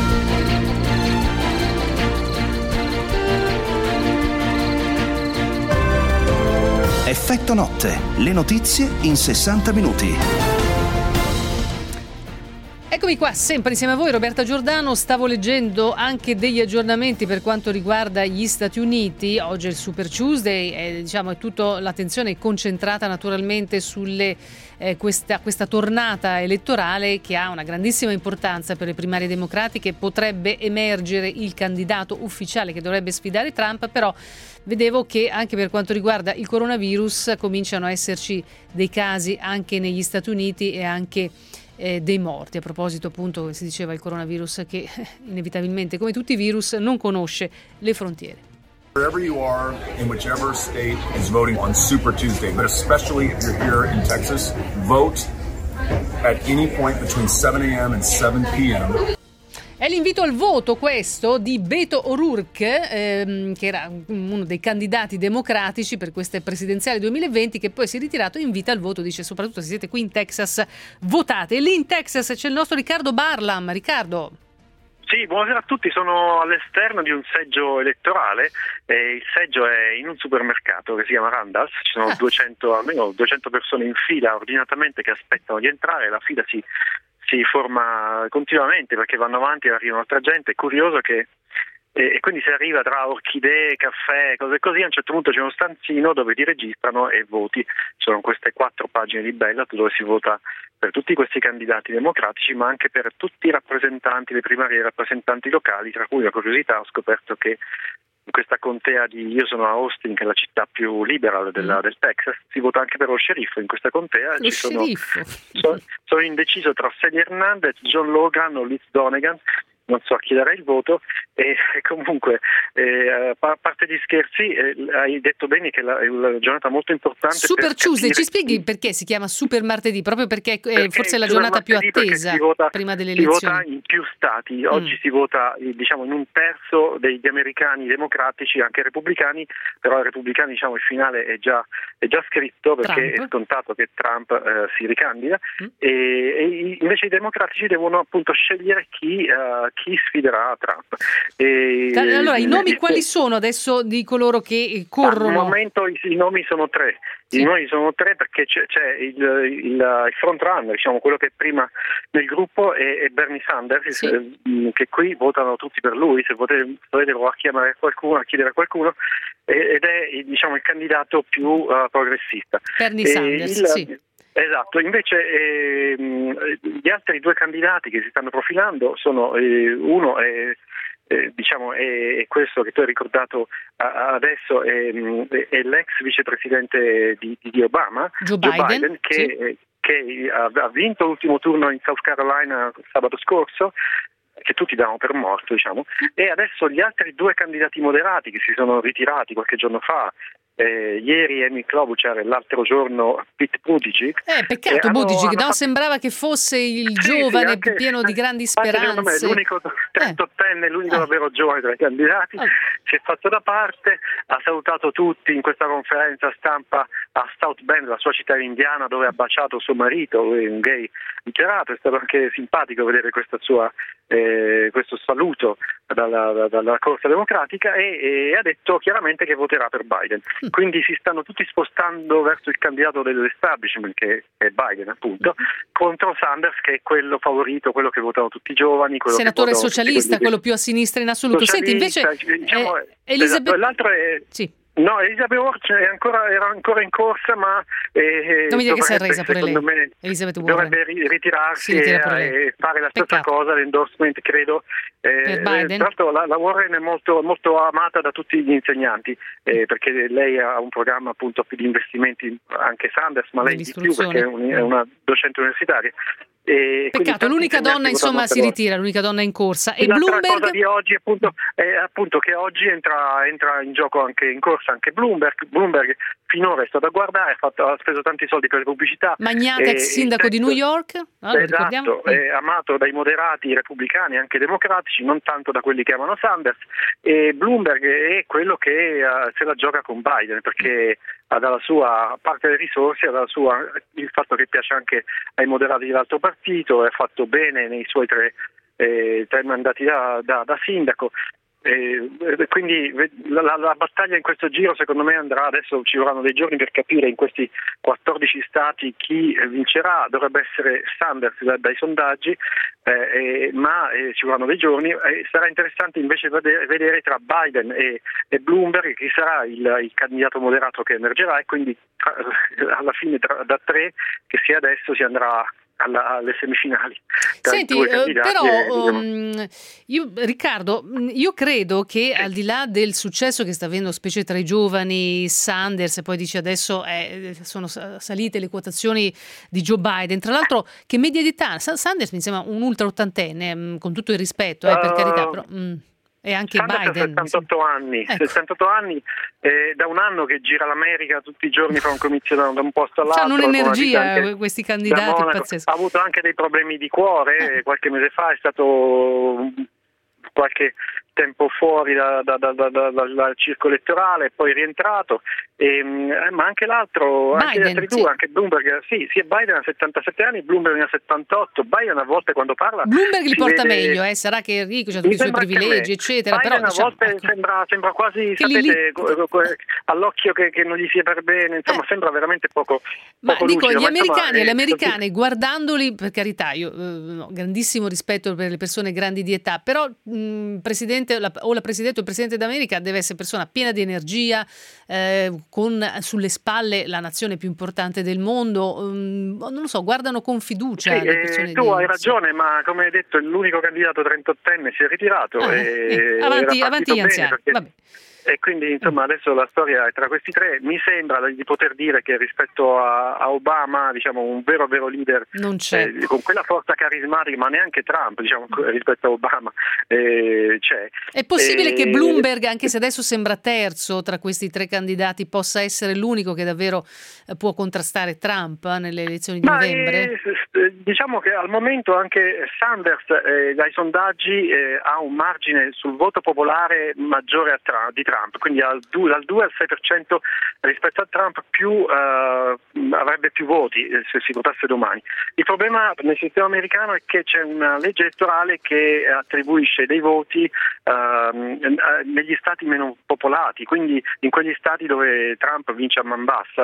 Effetto notte, le notizie in 60 minuti. Eccomi qua, sempre insieme a voi, Roberta Giordano. Stavo leggendo anche degli aggiornamenti per quanto riguarda gli Stati Uniti. Oggi è il Super Tuesday, è tutta l'attenzione è concentrata naturalmente sulle questa tornata elettorale che ha una grandissima importanza per le primarie democratiche. Potrebbe emergere il candidato ufficiale che dovrebbe sfidare Trump, però vedevo che anche per quanto riguarda il coronavirus cominciano a esserci dei casi anche negli Stati Uniti e anche dei morti. A proposito, appunto, come si diceva, il coronavirus che inevitabilmente, come tutti i virus, non conosce le frontiere. Wherever you are, in whichever state is voting on Super Tuesday, but especially if you're here in Texas, vote at any point between 7 a.m. and 7 p.m. È l'invito al voto questo di Beto O'Rourke, che era uno dei candidati democratici per queste presidenziali 2020, che poi si è ritirato e invita al voto, dice soprattutto se siete qui in Texas votate. E lì in Texas c'è il nostro Riccardo Barlam. Riccardo. Sì, buonasera a tutti, sono all'esterno di un seggio elettorale, il seggio è in un supermercato che si chiama Randall's, ci sono almeno 200 persone in fila ordinatamente che aspettano di entrare, la fila si forma continuamente perché vanno avanti e arriva un'altra gente. È curioso che e quindi si arriva tra orchidee, caffè, cose così. A un certo punto c'è uno stanzino dove ti registrano e voti. Ci sono queste 4 pagine di ballot dove si vota per tutti questi candidati democratici, ma anche per tutti i rappresentanti, le primarie rappresentanti locali, tra cui la curiosità ho scoperto che in questa contea io sono a Austin, che è la città più liberal del Texas, si vota anche per lo sceriffo in questa contea. Sono indeciso tra Sadie Hernandez, John Logan o Liz Donegan. Non so a chi darei il voto, e comunque a parte gli scherzi, hai detto bene che è una giornata molto importante. Super Tuesday, ci spieghi perché si chiama Super Martedì? Proprio perché forse è la giornata più attesa prima delle elezioni. Si vota in più stati, oggi si vota diciamo in un terzo degli americani democratici, anche repubblicani, però i repubblicani diciamo il finale è già scritto, perché è scontato che Trump si ricandida, e invece i democratici devono appunto scegliere chi sfiderà Trump. Allora, i nomi quali sono adesso di coloro che corrono? Al momento i nomi sono tre. I nomi sono tre perché c'è il front runner, diciamo, quello che è prima nel gruppo, è Bernie Sanders, che qui votano tutti per lui. Se volete a chiedere a qualcuno, ed è diciamo il candidato più progressista. Bernie Sanders, sì. Esatto, invece gli altri due candidati che si stanno profilando sono uno è questo che tu hai ricordato adesso, è l'ex vicepresidente di Obama, Joe Biden, che ha vinto l'ultimo turno in South Carolina sabato scorso, che tutti davano per morto, diciamo, e adesso gli altri due candidati moderati che si sono ritirati qualche giorno fa, ieri Amy Klobuchar e l'altro giorno Pete Buttigieg. Peccato Buttigieg, no? Sembrava che fosse il giovane pieno di grandi speranze. Me è l'unico 38enne, l'unico davvero giovane tra i candidati. Si è fatto da parte, ha salutato tutti in questa conferenza stampa a South Bend, la sua città indiana, dove ha baciato suo marito, un gay dichiarato. È stato anche simpatico vedere questo saluto dalla corsa democratica, e ha detto chiaramente che voterà per Biden. Quindi si stanno tutti spostando verso il candidato dell'establishment, che è Biden appunto, contro Sanders, che è quello favorito, quello che votano tutti i giovani, senatore socialista, quello più a sinistra in assoluto. Senti, invece diciamo, Elisabeth... l'altro è... Sì. No, Elisabeth Warren era ancora in corsa, ma non mi dire che si è resa pure lei. Dovrebbe ritirarsi e fare la stessa cosa, l'endorsement, credo. Per Biden? Tra l'altro la Warren è molto, molto amata da tutti gli insegnanti, perché lei ha un programma appunto più di investimenti, anche Sanders, ma lei di più perché è una docente universitaria. Peccato, l'unica donna insomma si ritira, l'unica donna in corsa. E l'altra Bloomberg cosa di oggi è appunto che oggi entra in gioco anche in corsa anche Bloomberg finora è stato a guardare, ha speso tanti soldi per le pubblicità. Magnata, ex sindaco di New York, esatto, è amato dai moderati repubblicani, anche democratici, non tanto da quelli che amano Sanders, e Bloomberg è quello che se la gioca con Biden, perché ha dalla sua parte delle risorse, ha dalla sua il fatto che piace anche ai moderati dell'altro partito, è fatto bene nei suoi tre mandati da sindaco. Quindi la battaglia in questo giro secondo me andrà, adesso ci vorranno dei giorni per capire in questi 14 stati chi vincerà. Dovrebbe essere Sanders dai sondaggi, ma ci vorranno dei giorni. Sarà interessante invece vedere tra Biden e Bloomberg chi sarà il candidato moderato che emergerà, e quindi alla fine da tre che sia adesso si andrà alle semifinali. Senti, però Riccardo, io credo che al di là del successo che sta avendo specie tra i giovani Sanders, e poi dice adesso sono salite le quotazioni di Joe Biden, tra l'altro che media di età Sanders mi sembra un ultra ottantenne, con tutto il rispetto per carità, però e anche Sanders Biden 68 anni, ecco. 68 anni, da un anno che gira l'America tutti i giorni, fa un comizio da un posto all'altro. Hanno un'energia questi candidati pazzeschi. Ha avuto anche dei problemi di cuore, qualche mese fa è stato qualche tempo fuori dal circo elettorale, poi rientrato, ma anche l'altro, Biden, anche gli altri due, anche Bloomberg, sì, Biden ha 77 anni, Bloomberg ne ha 78, Biden a volte quando parla Bloomberg li porta meglio, sarà che Enrico ha tutti i suoi privilegi, eccetera, Biden però a volte sembra quasi, sapete, all'occhio che non gli sia per bene, insomma sembra veramente poco dico, lucido, gli americani e le americane, guardandoli, per carità, io ho grandissimo rispetto per le persone grandi di età, però presidente o la presidente o il presidente d'America deve essere persona piena di energia, con sulle spalle la nazione più importante del mondo, non lo so, guardano con fiducia le persone. Tu hai ragione, ma come hai detto l'unico candidato 38enne si è ritirato, avanti gli anziani, vabbè. E quindi insomma adesso la storia è tra questi tre. Mi sembra di poter dire che rispetto a Obama, diciamo, un vero leader non c'è. Con quella forza carismatica, ma neanche Trump, diciamo, rispetto a Obama c'è. È possibile che Bloomberg, anche se adesso sembra terzo tra questi tre candidati, possa essere l'unico che davvero può contrastare Trump nelle elezioni di novembre? Diciamo che al momento anche Sanders dai sondaggi ha un margine sul voto popolare maggiore di Trump, quindi dal 2 al 6% rispetto a Trump avrebbe più voti se si votasse domani. Il problema nel sistema americano è che c'è una legge elettorale che attribuisce dei voti negli stati meno popolati, quindi in quegli stati dove Trump vince a man bassa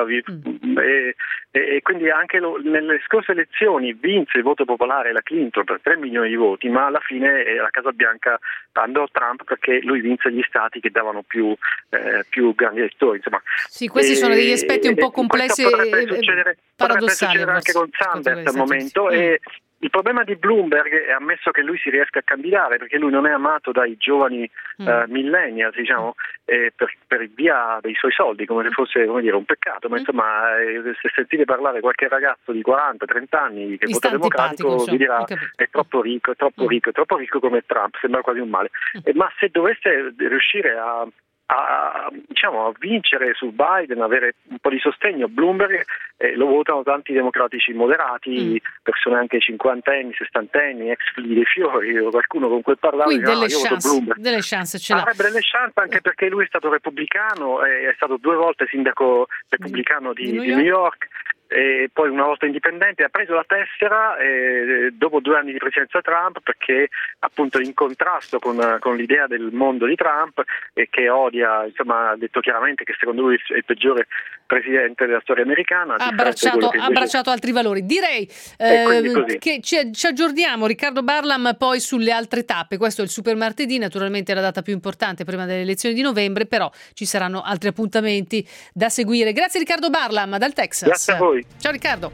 e quindi anche nelle scorse elezioni vinse il voto popolare la Clinton per 3 milioni di voti, ma alla fine la Casa Bianca andò Trump perché lui vinse gli stati che davano più grandi elettori, insomma. Sì, questi sono degli aspetti un po' complessi e paradossali anche con Sanders al momento. E il problema di Bloomberg è ammesso che lui si riesca a candidare, perché lui non è amato dai giovani millennials, diciamo, per via dei suoi soldi, come se fosse, come dire, un peccato, ma insomma se sentite parlare qualche ragazzo di 40-30 anni che vota democratico vi dirà è troppo ricco come Trump, sembra quasi un male. Ma se dovesse riuscire a vincere su Biden, avere un po' di sostegno, Bloomberg lo votano tanti democratici moderati, persone anche 50enni, 60enni, ex figli dei fiori, o qualcuno con cui parlare. Quindi delle chance ce l'ha. Avrebbe delle chance anche perché lui è stato repubblicano, è stato 2 volte sindaco repubblicano di New York. E poi una volta indipendente ha preso la tessera dopo 2 anni di presidenza Trump, perché appunto in contrasto con l'idea del mondo di Trump e che odia, insomma, ha detto chiaramente che secondo lui è il peggiore presidente della storia americana, ha abbracciato altri valori. Direi che ci aggiorniamo, Riccardo Barlam, poi sulle altre tappe. Questo è il super martedì, naturalmente è la data più importante prima delle elezioni di novembre, però ci saranno altri appuntamenti da seguire. Grazie Riccardo Barlam dal Texas. Grazie a voi. Ciao Riccardo.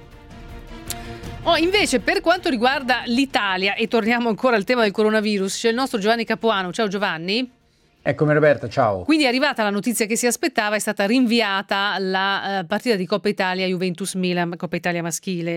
Invece per quanto riguarda l'Italia, e torniamo ancora al tema del coronavirus, c'è il nostro Giovanni Capuano. Ciao Giovanni. Eccomi Roberta, ciao. Quindi è arrivata la notizia che si aspettava, è stata rinviata la partita di Coppa Italia Juventus-Milan, Coppa Italia maschile,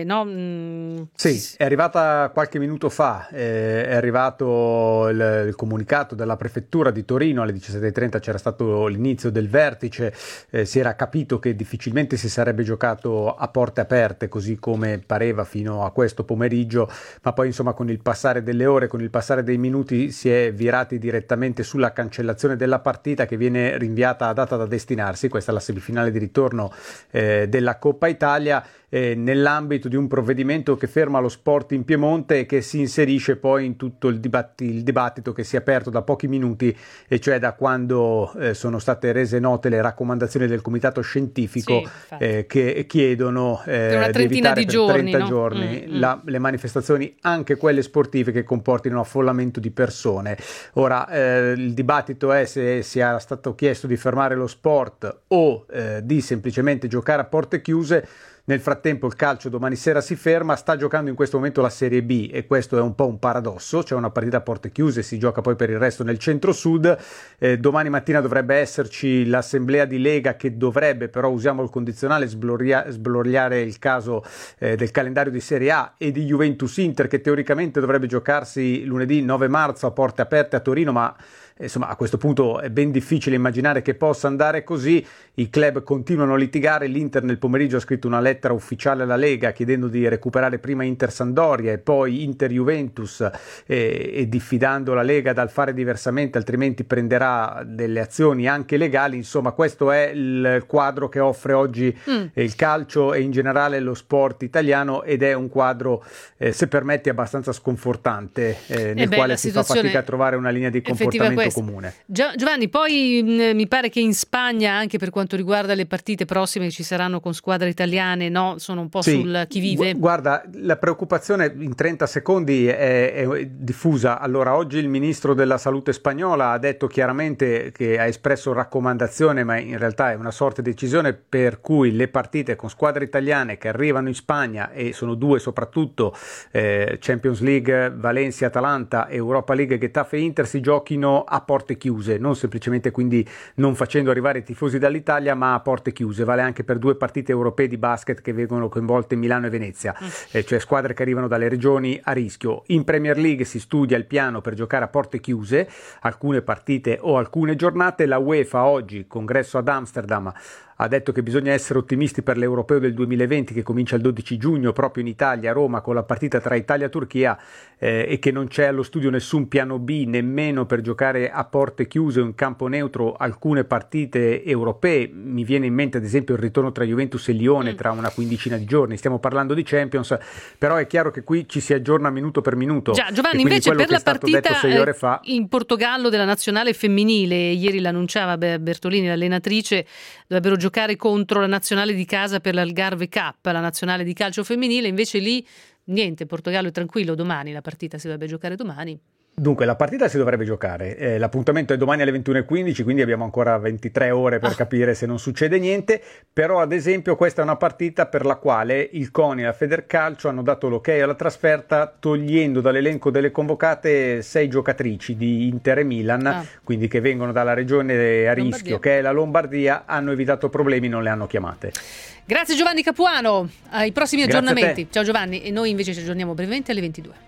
no? Sì, è arrivata qualche minuto fa, è arrivato il comunicato della prefettura di Torino, alle 17:30 c'era stato l'inizio del vertice, si era capito che difficilmente si sarebbe giocato a porte aperte, così come pareva fino a questo pomeriggio, ma poi insomma con il passare delle ore, con il passare dei minuti si è virati direttamente sulla cancellazione della partita, che viene rinviata a data da destinarsi. Questa è la semifinale di ritorno della Coppa Italia, nell'ambito di un provvedimento che ferma lo sport in Piemonte e che si inserisce poi in tutto il dibattito che si è aperto da pochi minuti, e cioè da quando sono state rese note le raccomandazioni del comitato scientifico che chiedono di evitare per 30 giorni le manifestazioni, anche quelle sportive, che comportino affollamento di persone. Ora il dibattito è se sia stato chiesto di fermare lo sport o di semplicemente giocare a porte chiuse. Nel frattempo il calcio domani sera si ferma, sta giocando in questo momento la Serie B, e questo è un po' un paradosso, c'è una partita a porte chiuse, si gioca poi per il resto nel centro-sud. Domani mattina dovrebbe esserci l'assemblea di Lega, che dovrebbe, però usiamo il condizionale, sbrogliare il caso del calendario di Serie A e di Juventus-Inter, che teoricamente dovrebbe giocarsi lunedì 9 marzo a porte aperte a Torino, ma insomma a questo punto è ben difficile immaginare che possa andare così. I club continuano a litigare, l'Inter nel pomeriggio ha scritto una lettera ufficiale alla Lega chiedendo di recuperare prima Inter-Sampdoria e poi Inter-Juventus, e diffidando la Lega dal fare diversamente, altrimenti prenderà delle azioni anche legali. Insomma, questo è il quadro che offre oggi il calcio e in generale lo sport italiano, ed è un quadro, se permetti, abbastanza sconfortante, nel quale si fa fatica a trovare una linea di comportamento comune. Giovanni, poi mi pare che in Spagna, anche per quanto riguarda le partite prossime che ci saranno con squadre italiane, no, sono un po' sul chi vive. Guarda, la preoccupazione in 30 secondi è diffusa. Allora, oggi il ministro della salute spagnola ha detto chiaramente che ha espresso raccomandazione, ma in realtà è una sorta di decisione, per cui le partite con squadre italiane che arrivano in Spagna, e sono 2 soprattutto, Champions League Valencia-Atalanta, Europa League Getafe-Inter, si giochino a porte chiuse, non semplicemente quindi non facendo arrivare i tifosi dall'Italia, ma a porte chiuse. Vale anche per 2 partite europee di basket che vengono coinvolte Milano e Venezia, cioè squadre che arrivano dalle regioni a rischio. In Premier League si studia il piano per giocare a porte chiuse, alcune partite o alcune giornate. La UEFA oggi, congresso ad Amsterdam, ha detto che bisogna essere ottimisti per l'Europeo del 2020 che comincia il 12 giugno proprio in Italia, a Roma, con la partita tra Italia e Turchia, e che non c'è allo studio nessun piano B, nemmeno per giocare a porte chiuse o in campo neutro alcune partite europee. Mi viene in mente ad esempio il ritorno tra Juventus e Lione tra una quindicina di giorni. Stiamo parlando di Champions, però è chiaro che qui ci si aggiorna minuto per minuto. Già, Giovanni, invece per la partita fa... in Portogallo della nazionale femminile, ieri l'annunciava Bertolini, l'allenatrice, dovrebbero giocare contro la nazionale di casa per l'Algarve Cup, la nazionale di calcio femminile, invece lì niente, Portogallo è tranquillo, domani la partita si dovrebbe giocare domani. Dunque, la partita si dovrebbe giocare, l'appuntamento è domani alle 21:15, quindi abbiamo ancora 23 ore per capire se non succede niente, però ad esempio questa è una partita per la quale il CONI e la Federcalcio hanno dato l'ok alla trasferta, togliendo dall'elenco delle convocate 6 giocatrici di Inter e Milan, quindi che vengono dalla regione a rischio, che è la Lombardia, hanno evitato problemi, non le hanno chiamate. Grazie Giovanni Capuano, ai prossimi aggiornamenti. Ciao Giovanni, e noi invece ci aggiorniamo brevemente alle 22.